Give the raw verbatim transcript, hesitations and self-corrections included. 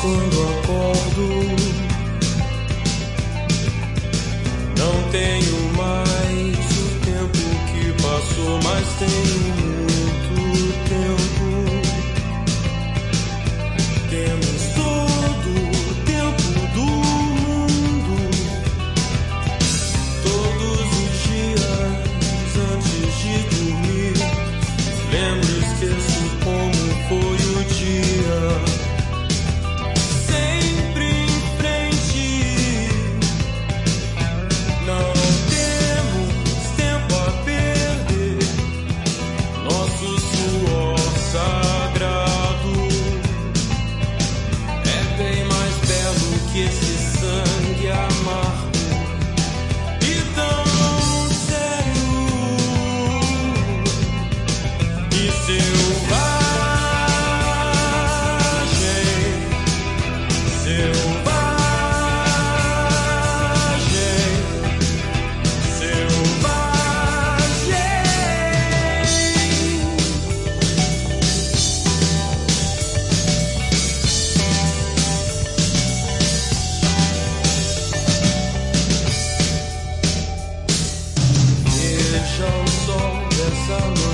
quando acordo. Não tenho mais o tempo que passou, mas tenho muito tempo. Temos todo o tempo do mundo. Todos os dias antes de dormir, lembro e esqueço como foi o dia. Sempre em frente. Não temos tempo a perder. Nosso suor sagrado é bem mais belo que esse sangue amargo e tão sério e selvagem, selvagem, selvagem. Veja o sol dessa noite.